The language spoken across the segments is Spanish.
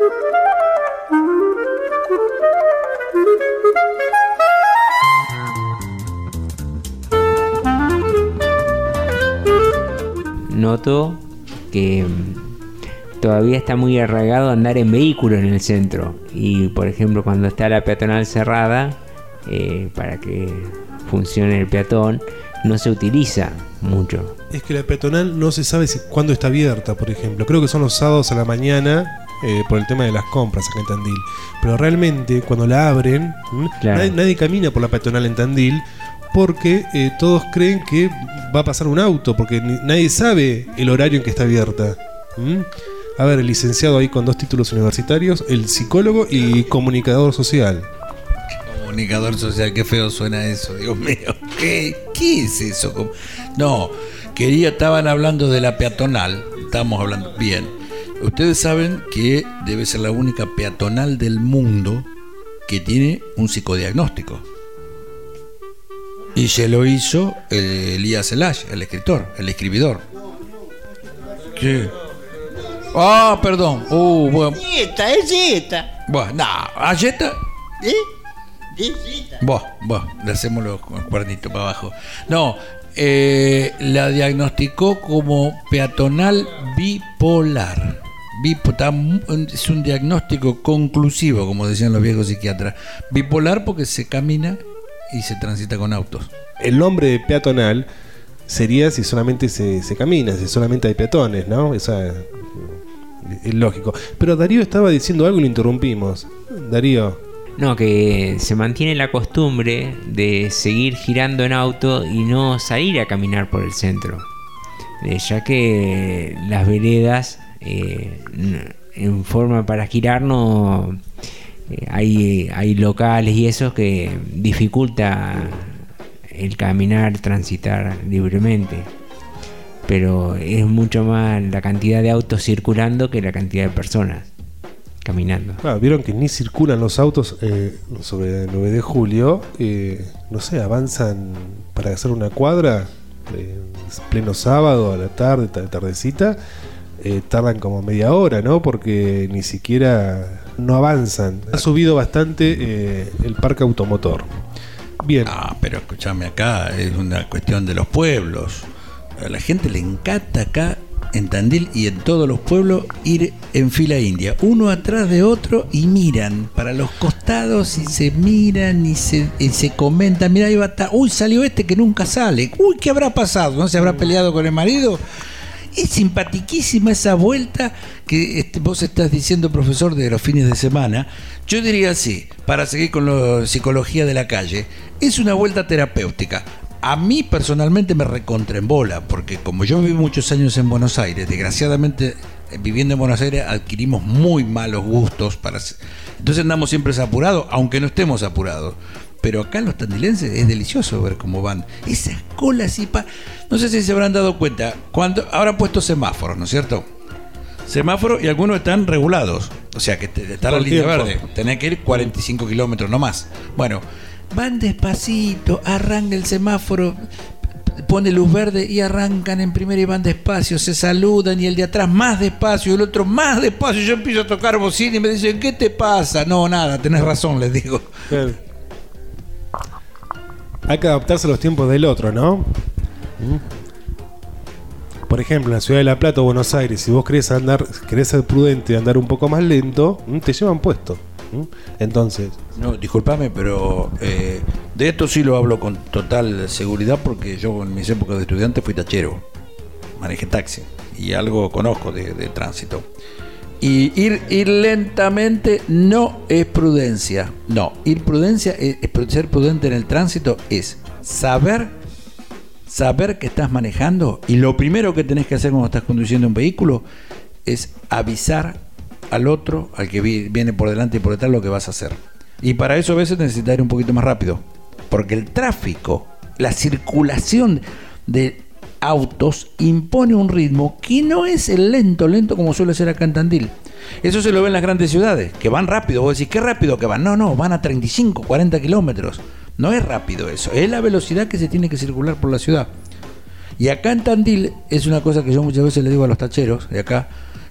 Noto que todavía está muy arraigado andar en vehículo en el centro, y por ejemplo cuando está la peatonal cerrada, para que funcione el peatón, no se utiliza mucho. Es que la peatonal no se sabe cuándo está abierta, por ejemplo. Creo que son los sábados a la mañana, por el tema de las compras acá en Tandil. Pero realmente cuando la abren, claro, nadie camina por la peatonal en Tandil, porque todos creen que va a pasar un auto, porque nadie sabe el horario en que está abierta. A ver, el licenciado ahí con 2 títulos universitarios, el psicólogo y comunicador social. Comunicador social, qué feo suena eso, Dios mío. ¿Qué es eso? No, estaban hablando de la peatonal, estábamos hablando bien. Ustedes saben que debe ser la única peatonal del mundo que tiene un psicodiagnóstico. Y se lo hizo Elías Elash, el escribidor. ¿Qué? Ah, perdón. Bueno. Es Jetta. Bueno, no, ¿a Jetta? Vos, le hacemos los cuernitos para abajo. No, la diagnosticó como peatonal bipolar. Es un diagnóstico conclusivo, como decían los viejos psiquiatras. Bipolar porque se camina y se transita con autos. El nombre de peatonal sería si solamente se camina, si solamente hay peatones, ¿no? Esa es lógico. Pero Darío estaba diciendo algo y lo interrumpimos. Darío. No, que se mantiene la costumbre de seguir girando en auto y no salir a caminar por el centro, ya que las veredas en forma para girar no hay locales y eso que dificulta el caminar, transitar libremente, pero es mucho más la cantidad de autos circulando que la cantidad de personas caminando. Claro, vieron que ni circulan los autos sobre el 9 de julio, no sé, avanzan para hacer una cuadra, pleno sábado, a la tarde, tardecita, tardan como media hora, ¿no? Porque ni siquiera no avanzan. Ha subido bastante el parque automotor. Bien. Ah, pero escúchame, acá es una cuestión de los pueblos. A la gente le encanta acá en Tandil y en todos los pueblos ir en fila india, uno atrás de otro, y miran para los costados y se miran y se comentan. Mira, ahí va, uy, salió este que nunca sale, uy, ¿qué habrá pasado? ¿No se habrá peleado con el marido? Es simpatiquísima esa vuelta que vos estás diciendo, profesor, de los fines de semana. Yo diría así, para seguir con la psicología de la calle, es una vuelta terapéutica. A mí personalmente me recontraembola, porque como yo viví muchos años en Buenos Aires, desgraciadamente viviendo en Buenos Aires adquirimos muy malos gustos entonces andamos siempre apurados, aunque no estemos apurados. Pero acá los tandilenses es delicioso ver cómo van esas colas y no sé si se habrán dado cuenta, cuando ahora han puesto semáforos, ¿no es cierto? Semáforos, y algunos están regulados, o sea que está la línea verde, tenés que ir 45 kilómetros no más. Bueno, van despacito, arranca el semáforo, pone luz verde y arrancan en primera y van despacio, se saludan, y el de atrás más despacio y el otro más despacio. Yo empiezo a tocar bocina y me dicen, ¿qué te pasa? No, nada, tenés razón, les digo. Claro. Hay que adaptarse a los tiempos del otro, ¿no? Por ejemplo, en la ciudad de La Plata o Buenos Aires, si vos querés ser prudente y andar un poco más lento, te llevan puesto. Entonces, no, discúlpame, pero de esto sí lo hablo con total seguridad, porque yo en mis épocas de estudiante fui tachero, manejé taxi y algo conozco de tránsito. Y ir lentamente no es prudencia. No, ser prudente en el tránsito es saber que estás manejando, y lo primero que tenés que hacer cuando estás conduciendo un vehículo es avisar al otro, al que viene por delante y por detrás, lo que vas a hacer. Y para eso a veces necesitas ir un poquito más rápido, porque el tráfico, la circulación de autos impone un ritmo que no es el lento como suele ser acá en Tandil. Eso se lo ve en las grandes ciudades, que van rápido. Vos decís, ¿qué rápido que van? No, van a 35, 40 kilómetros. No es rápido eso, es la velocidad que se tiene que circular por la ciudad. Y acá en Tandil es una cosa que yo muchas veces le digo a los tacheros de acá,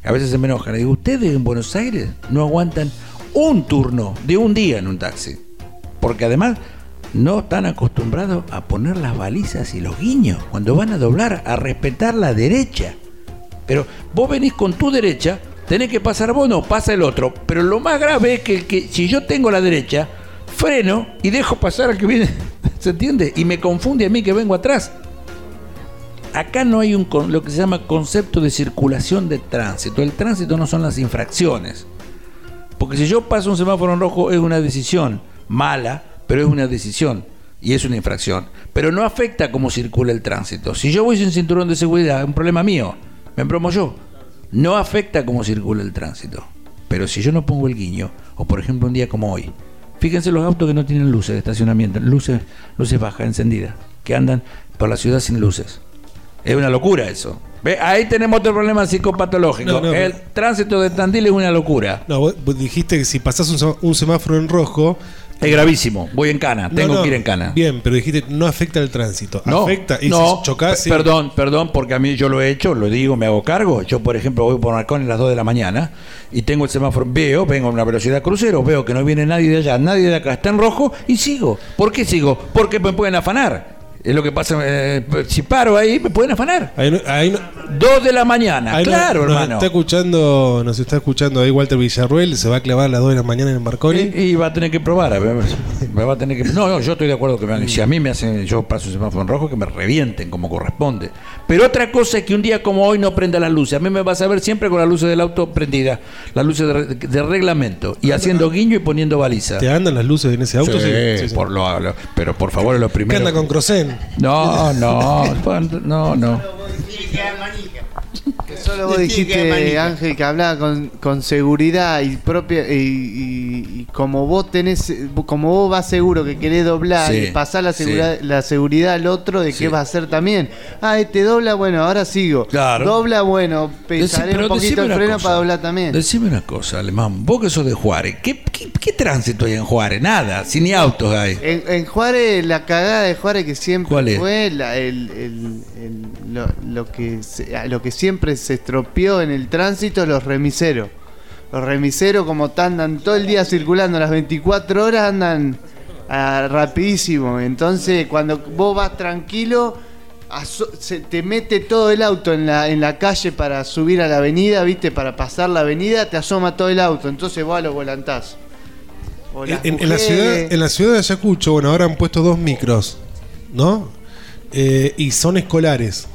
A veces se me enojan. Le digo, ustedes en Buenos Aires no aguantan un turno de un día en un taxi. Porque además no están acostumbrados a poner las balizas y los guiños cuando van a doblar, a respetar la derecha. Pero vos venís con tu derecha, tenés que pasar vos, no, pasa el otro. Pero lo más grave es que si yo tengo la derecha, freno y dejo pasar al que viene, ¿se entiende? Y me confunde a mí que vengo atrás. Acá no hay lo que se llama concepto de circulación de tránsito. El tránsito no son las infracciones. Porque si yo paso un semáforo en rojo es una decisión mala, pero es una decisión y es una infracción. Pero no afecta cómo circula el tránsito. Si yo voy sin cinturón de seguridad, es un problema mío, me embromo yo. No afecta cómo circula el tránsito. Pero si yo no pongo el guiño, o por ejemplo un día como hoy, fíjense los autos que no tienen luces de estacionamiento, luces bajas, encendidas, que andan por la ciudad sin luces. Es una locura eso. ¿Ve? Ahí tenemos otro problema psicopatológico. El tránsito de Tandil es una locura. No, vos dijiste que si pasás un semáforo en rojo... Es gravísimo. Voy en cana. Tengo que ir en cana. Bien, pero dijiste no afecta el tránsito. Afecta. Y no, si chocás... Perdón, porque a mí yo lo he hecho, lo digo, me hago cargo. Yo, por ejemplo, voy por Marcón a las 2 de la mañana y tengo el semáforo, vengo a una velocidad crucero, veo que no viene nadie de allá, nadie de acá, está en rojo y sigo. ¿Por qué sigo? Porque me pueden afanar. Es lo que pasa, si paro ahí me pueden afanar. Ahí 2 de la mañana, claro, hermano. Nos está escuchando ahí Walter Villarruel, se va a clavar a las 2 de la mañana en el Marconi. Y va a tener que probar, me va a tener que... No, yo estoy de acuerdo que si a mí me hacen, yo paso el semáforo en rojo, que me revienten como corresponde. Pero otra cosa es que un día como hoy no prenda las luces. A mí me vas a ver siempre con las luces del auto prendidas, las luces de reglamento, y haciendo guiño y poniendo baliza. ¿Te andan las luces en ese auto? Sí. Pero por favor, es lo primero. ¿Qué anda con Crocén? No. Que solo vos dijiste, Ángel, que hablaba con seguridad y propia y como vos vas seguro que querés doblar y pasar la seguridad al otro de qué va a hacer también. Este dobla, bueno, ahora sigo. Claro. Dobla, bueno, pesaré un poquito el freno para doblar también. Decime una cosa, Alemán, vos que sos de Juárez, ¿qué tránsito hay en Juárez? Nada, si ni autos hay. En Juárez, la cagada de Juárez que siempre fue lo que siempre se estropeó en el tránsito, los remiseros. Los remiseros, como andan todo el día circulando, las 24 horas andan rapidísimo. Entonces, cuando vos vas tranquilo, se te mete todo el auto en la calle para subir a la avenida, ¿viste? Para pasar la avenida, te asoma todo el auto. Entonces vos a los volantazos. En la ciudad de Ayacucho, bueno, ahora han puesto 2 micros, ¿no? Y son escolares.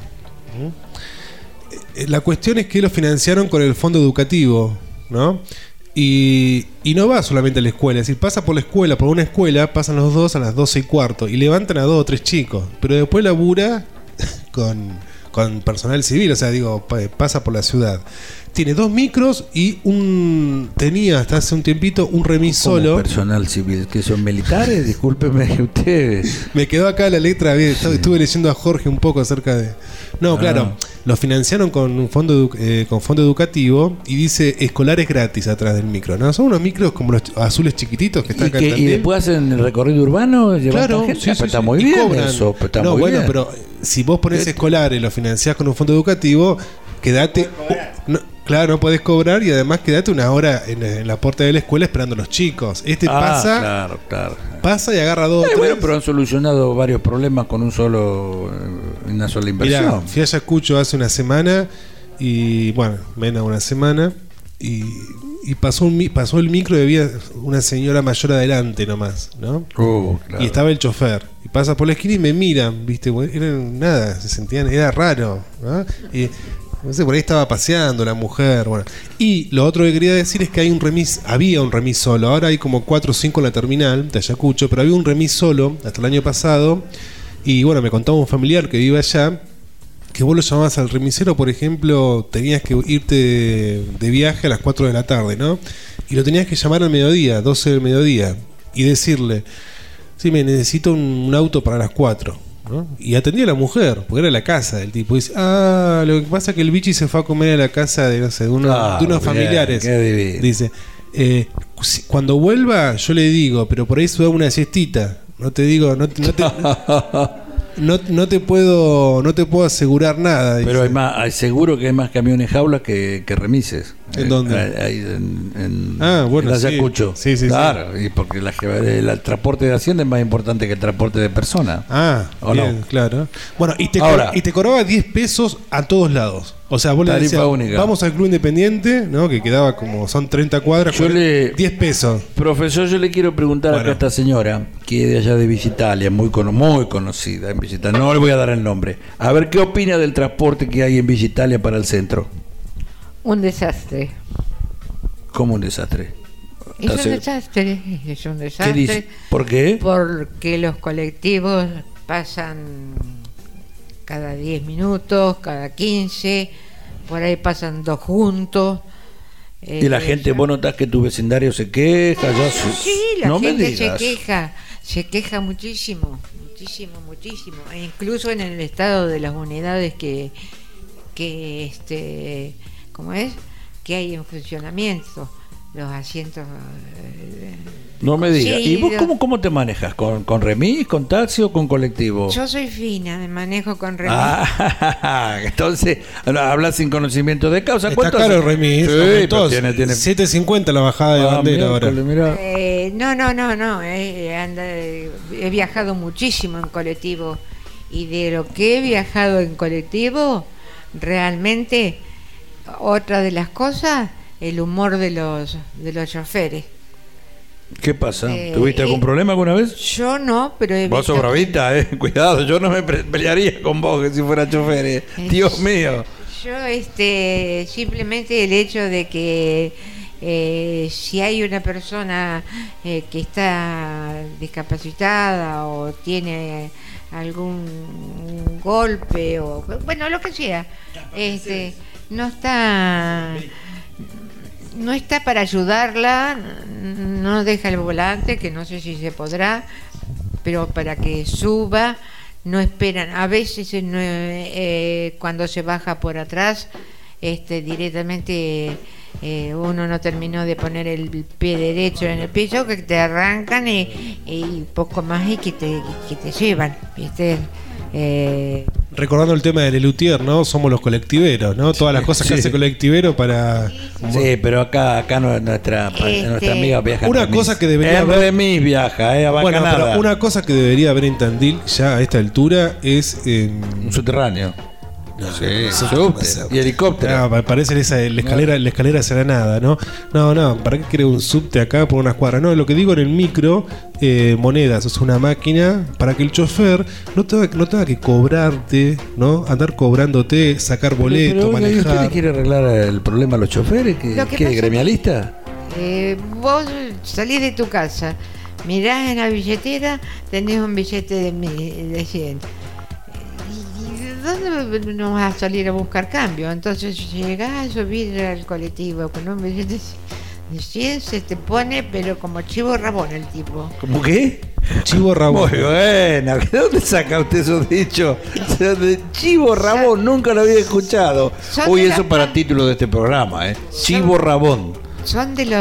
La cuestión es que lo financiaron con el fondo educativo, ¿no? Y no va solamente a la escuela, es decir, pasa por una escuela, pasan los dos a las 12:15 y levantan a 2 o 3 chicos, pero después labura con personal civil, o sea, pasa por la ciudad. Tiene 2 micros y tenía hasta hace un tiempito un remis solo. Personal civil, que son militares, discúlpeme ustedes. Me quedó acá la letra, estuve leyendo a Jorge un poco acerca de... No, claro, lo financiaron con un fondo educativo y dice escolares gratis atrás del micro, ¿no? Son unos micros como los azules chiquititos que están acá en Tandil. ¿Y después hacen el recorrido urbano? Claro, sí, está muy bien cobran. eso. Está no, muy bueno, bien. pero si vos ponés escolares y lo financiás con un fondo educativo, quedate... Claro, no podés cobrar y además quedate una hora en la puerta de la escuela esperando a los chicos. Pasa, claro. Pasa y agarra 2 o 3. Bueno, pero han solucionado varios problemas con una sola inversión. Mirá, fui a Ayacucho hace una semana y bueno, menos una semana y pasó el micro y había una señora mayor adelante nomás, ¿no? Claro. Y estaba el chofer y pasa por la esquina y me miran, ¿viste? Se sentían, era raro, ¿no? Y no sé, por ahí estaba paseando la mujer, bueno. Y lo otro que quería decir es que había un remis solo. Ahora hay como 4 o 5 en la terminal de Ayacucho, pero había un remis solo hasta el año pasado. Y bueno, me contaba un familiar que vive allá, que vos lo llamabas al remisero, por ejemplo, tenías que irte de viaje a las 4 de la tarde, ¿no? Y lo tenías que llamar al mediodía, 12 del mediodía, y decirle, sí, me necesito un auto para las 4. ¿no? Y atendía a la mujer, porque era la casa del tipo. Y dice, lo que pasa es que el bichi se fue a comer a la casa de, no sé, de unos familiares. Dice, cuando vuelva yo le digo, pero por ahí se da una siestita. No te digo, no te no te puedo asegurar nada. Pero dice. seguro que hay más camiones jaulas que remises. ¿En dónde? En Ayacucho. Sí. Claro, y porque el transporte de Hacienda es más importante que el transporte de personas. ¿O bien, no? claro. Bueno, y te cobraba 10 pesos a todos lados. O sea, vos le Tarifa decías, única. vamos al Club Independiente, ¿no? Que quedaba como, son 30 cuadras, 10 pesos. Profesor, yo le quiero preguntar acá a esta señora, que es de allá de Visitalia, muy conocida en Visitalia. No le voy a dar el nombre. A ver, ¿qué opina del transporte que hay en Visitalia para el centro? Un desastre. ¿Cómo un desastre? Es un desastre. ¿Qué dice? ¿Por qué? Porque los colectivos pasan cada 10 minutos, cada 15, por ahí pasan 2 juntos. Y la gente, vos notás que tu vecindario se queja. Sí, la no gente me digas. se queja muchísimo. E incluso en el estado de las unidades que ¿cómo es? Que hay en funcionamiento, los asientos. No me digas. Sí, ¿Y vos cómo te manejas? ¿Con remis, con taxi o con colectivo? Yo soy fina, me manejo con remis. Entonces hablas sin conocimiento de causa. Está caro el remis. Sí, aumentó, tiene 7.50 la bajada de bandera ahora. Mirá. No. He viajado muchísimo en colectivo y de lo que he viajado en colectivo, realmente otra de las cosas, el humor de los choferes. ¿Qué pasa? ¿Tuviste algún problema alguna vez? Yo no, pero he Vos sos bravita, cuidado, yo no me pelearía con vos que si fuera chofer, Dios mío. Yo simplemente el hecho de que si hay una persona que está discapacitada o tiene algún golpe o bueno, lo que sea, no está para ayudarla, no deja el volante, que no sé si se podrá, pero para que suba no esperan. A veces cuando se baja por atrás, directamente uno no terminó de poner el pie derecho en el piso, que te arrancan y poco más y que te llevan, ¿viste? Recordando el tema del Elutier, ¿no? Somos los colectiveros, ¿no? Todas las cosas que hace colectivero para... Sí, pero acá nuestra amiga viaja. Una cosa que debería haber... remis viaja, Bueno, pero una cosa que debería haber en Tandil ya a esta altura es... un subterráneo. Sí, y helicóptero. Parece la escalera hacia la nada, ¿no? No, ¿para qué quiere un subte acá por unas cuadras? No, lo que digo en el micro, monedas, es una máquina para que el chofer no tenga que cobrarte, ¿no? Andar cobrándote, sacar boleto, manejar. ¿Y usted le quiere arreglar el problema a los choferes? ¿Qué es gremialista? Vos salís de tu casa, mirás en la billetera, tenés un billete de 100. ¿Dónde no vas a salir a buscar cambio? Entonces llegás a subir al colectivo con un billete de 100, se te pone pero como chivo rabón el tipo. ¿Cómo qué? Chivo rabón. Muy bueno, ¿de dónde saca usted esos dichos? O sea, de chivo rabón, nunca lo había escuchado. Uy, eso para título de este programa, Chivo rabón. Son de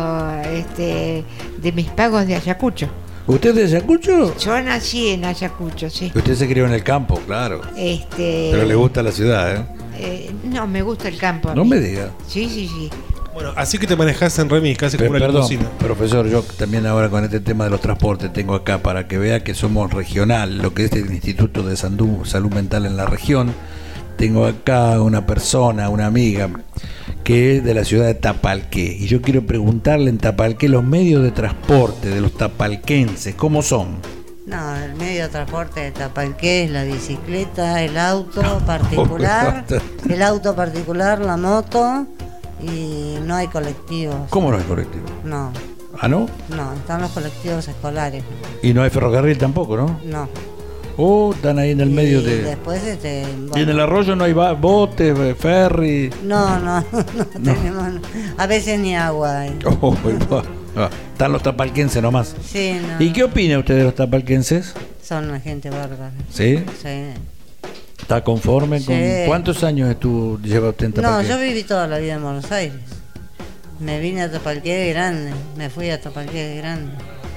de mis pagos de Ayacucho. ¿Usted es de Ayacucho? Yo nací en Ayacucho, sí. Usted se crió en el campo, claro. Pero le gusta la ciudad, no, me gusta el campo. No me diga. Sí. Bueno, así que te manejas en remis casi como una limusina. Profesor, yo también ahora con este tema de los transportes tengo acá para que vea que somos regional, lo que es el Instituto de Salud Mental en la región. Tengo acá una persona, una amiga, que es de la ciudad de Tapalqué. Y yo quiero preguntarle en Tapalqué los medios de transporte de los tapalquenses, ¿cómo son? No, el medio de transporte de Tapalqué es la bicicleta, el auto particular, la moto y no hay colectivos. ¿Cómo no hay colectivos? No. ¿Ah, no? No, están los colectivos escolares. Y no hay ferrocarril tampoco, ¿no? No. Están ahí en el medio de... Después ¿Y en el arroyo no hay botes, ferry? No tenemos... A veces ni agua hay. Están los tapalquenses nomás. Sí, no. ¿Y qué opina usted de los tapalquenses? Son una gente bárbara. ¿Sí? Sí. ¿Está conforme con cuántos años lleva usted en Tapalqué? No, yo viví toda la vida en Buenos Aires. Me vine a Tapalqué de grande, me fui a Tapalqué de grande.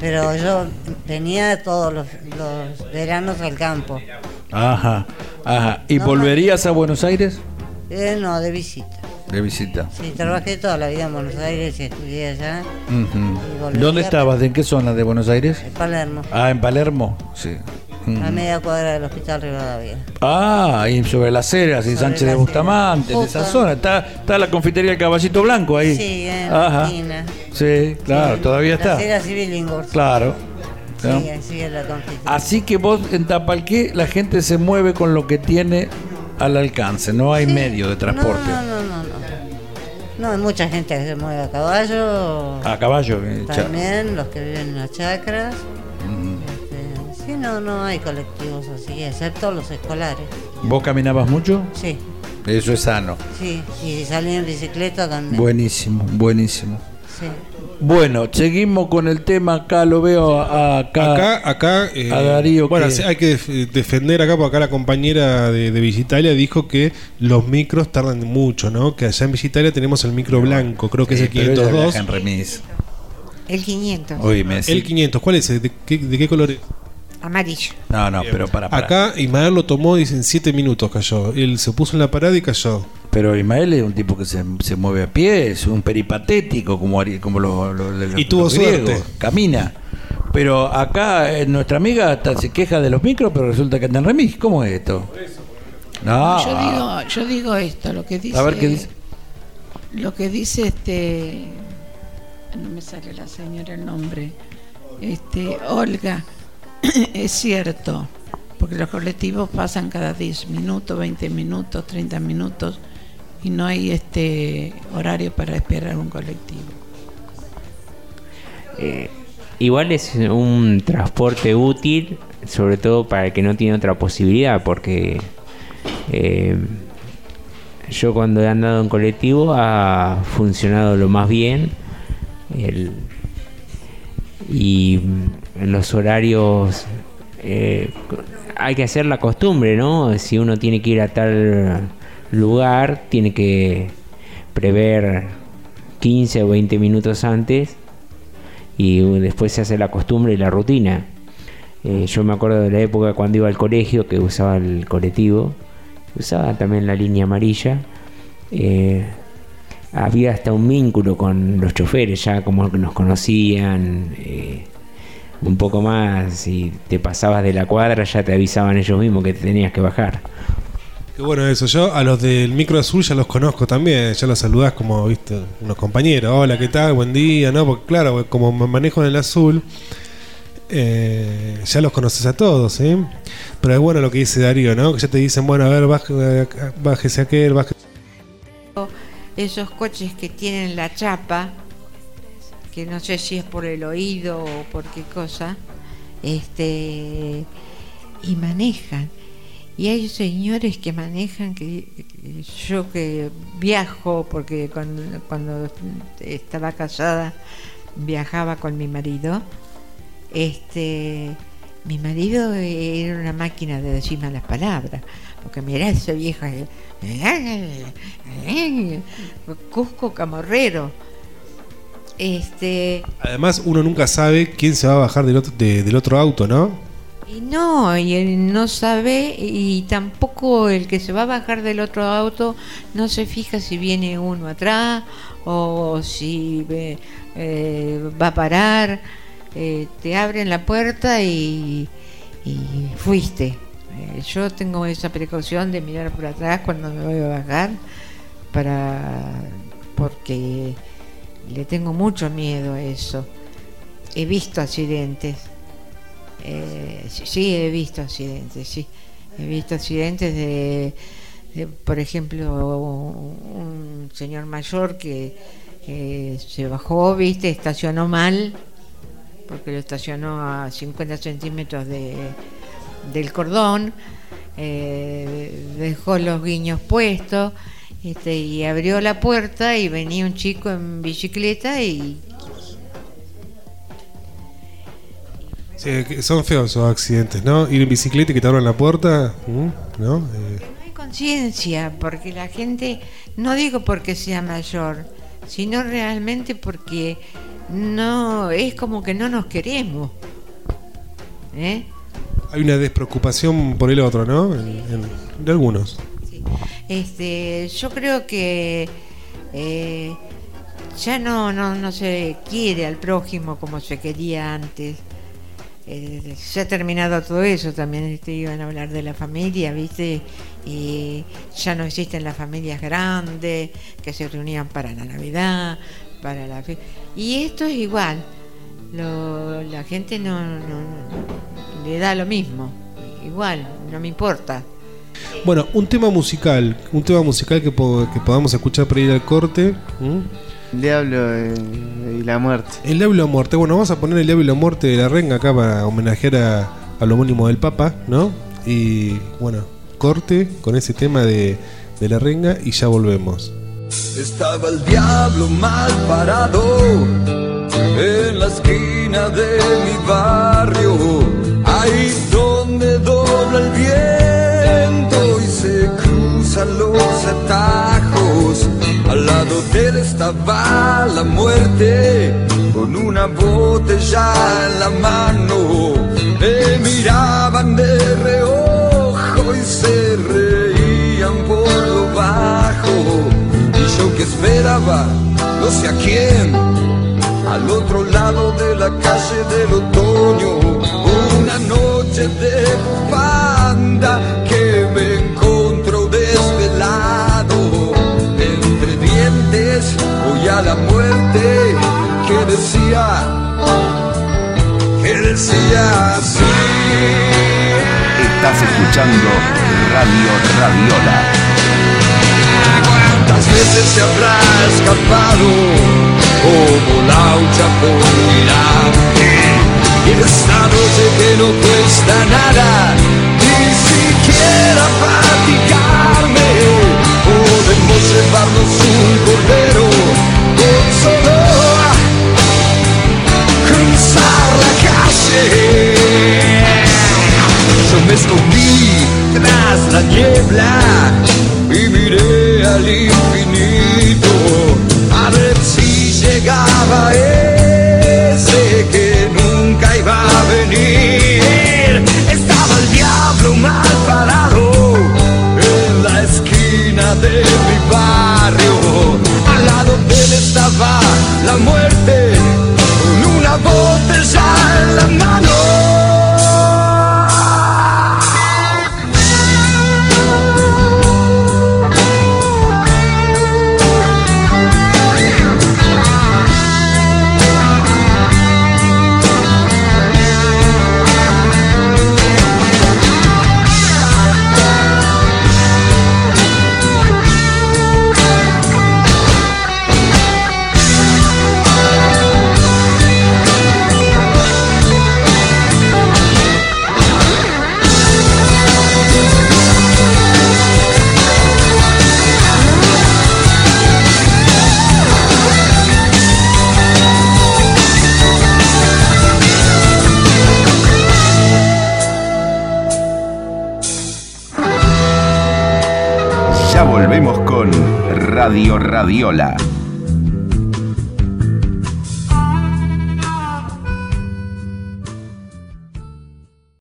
Pero yo venía todos los veranos al campo. Ajá. ¿Y No, volverías a Buenos Aires? No, de visita. De visita. Sí, trabajé toda la vida en Buenos Aires y estudié allá. Ujú. Y volvería ¿Dónde estabas? ¿En qué zona de Buenos Aires? En Palermo, En Palermo, sí. a media cuadra del Hospital Rivadavia. Ahí sobre las Heras y Sobre Sánchez de las Bustamante, en Heras. esa Justo. zona. Está la confitería del Caballito Blanco ahí. Sí, en la esquina. Sí, claro, Sí, todavía está. La Cera Civil Ingors. Claro. Sí, ¿no? ahí sigue la confitería. Así que vos en Tapalqué la gente se mueve con lo que tiene al alcance, no hay Sí. medio de transporte. No, hay mucha gente que se mueve a caballo. A caballo. También los que viven en las chacras. Ujú. Sí, no hay colectivos así, excepto los escolares. ¿Vos caminabas mucho? Sí, Eso es sano. sí, y salí en bicicleta también. Buenísimo, buenísimo. Sí. Bueno, seguimos con el tema. Acá lo veo acá. Acá a Darío. bueno, que- hay que defender acá, porque acá la compañera de Visitalia dijo que los micros tardan mucho, ¿no? Que allá en Visitalia tenemos el micro blanco, creo que Sí, es el pero ella 502. viaja en remis. El 500, Oíme, sí. El 500, ¿cuál es? ¿De qué color es? amarillo. No, pero para. Acá Ismael lo tomó, dicen 7 minutos cayó. Él se puso en la parada y cayó. Pero Ismael es un tipo que se mueve a pie, es un peripatético, como los Y tuvo los griegos. suerte. Camina. Pero acá nuestra amiga hasta se queja de los micros, pero resulta que anda en remis. ¿Cómo es esto? No. Yo digo esto, lo que dice. A ver qué dice. Lo que dice no me sale la señora el nombre. Olga, es cierto, porque los colectivos pasan cada 10 minutos, 20 minutos, 30 minutos y no hay horario para esperar un colectivo. Igual es un transporte útil, sobre todo para el que no tiene otra posibilidad, porque yo cuando he andado en colectivo ha funcionado lo más bien. Y en los horarios hay que hacer la costumbre, ¿no? Si uno tiene que ir a tal lugar, tiene que prever 15 o 20 minutos antes y después se hace la costumbre y la rutina. Yo me acuerdo de la época cuando iba al colegio, que usaba el colectivo, usaba también la línea amarilla. Había hasta un vínculo con los choferes, ya como que nos conocían un poco más. Si te pasabas de la cuadra ya te avisaban ellos mismos que te tenías que bajar. Qué bueno eso. Yo a los del micro azul ya los conozco también. Ya los saludás como, viste, unos compañeros. Hola, ¿qué tal? Buen día, ¿no? Porque claro, como manejo en el azul, ya los conoces a todos, ¿sí? Pero es bueno lo que dice Darío, ¿no? Que ya te dicen, bueno, a ver, bájese aquel, bájese. Esos coches que tienen la chapa, que no sé si es por el oído o por qué cosa, y manejan. Y hay señores que manejan, que yo que viajo, porque cuando estaba casada viajaba con mi marido, mi marido era una máquina de decir malas palabras, porque mirá ese viejo, Cusco Camorrero. Además, uno nunca sabe quién se va a bajar del otro auto, ¿no? Y él no sabe, y tampoco el que se va a bajar del otro auto no se fija si viene uno atrás o si va a parar. Te abren la puerta y fuiste. Yo tengo esa precaución de mirar por atrás cuando me voy a bajar, porque le tengo mucho miedo a eso. He visto accidentes. Sí, he visto accidentes, de, por ejemplo, un señor mayor que se bajó, estacionó mal, porque lo estacionó a 50 centímetros del cordón, dejó los guiños puestos, y abrió la puerta y venía un chico en bicicleta y... Sí, son feos esos accidentes, ¿no? Ir en bicicleta y que te abran la puerta, ¿no? No hay conciencia, porque la gente, no digo porque sea mayor, sino realmente porque no, es como que no nos queremos. Hay una despreocupación por el otro, ¿no? De algunos. Sí. Yo creo que ya no se quiere al prójimo como se quería antes. Se ha terminado todo eso. También iban a hablar de la familia, ¿viste? Y ya no existen las familias grandes que se reunían para la Navidad, para la fiesta. Y esto es igual. La gente no le da lo mismo. Igual, no me importa. Bueno, un tema musical que podamos escuchar para ir al corte. El diablo y la muerte. El diablo y la muerte. Bueno, vamos a poner el diablo y la muerte de La Renga acá para homenajear al homónimo del Papa, ¿no? Y bueno, corte con ese tema de La Renga y ya volvemos. Estaba el diablo mal parado en la esquina de mi barrio, ahí donde dobla el viento y se cruzan los atajos. Al lado de él estaba la muerte con una botella en la mano. Me miraban de reojo y se reían por lo bajo. Y yo que esperaba, no sé a quién, al otro lado de la calle del otoño. Una noche de bufanda que me encontró desvelado. Entre dientes voy a la muerte que decía así. Estás escuchando Radio Radiola. ¿Cuántas veces se habrá escapado como laucha por mirarte? Y en esta noche que no cuesta nada, ni siquiera fatigarme, podemos llevarnos un cordero con solo cruzar la calle. Yo me escondí tras la niebla y miré al infinito a ver si llegaba ese que nunca iba a venir. Estaba el diablo mal parado en la esquina de mi barrio. Al lado de él estaba la muerte con una botella en la mano. Volvemos con Radio Radiola.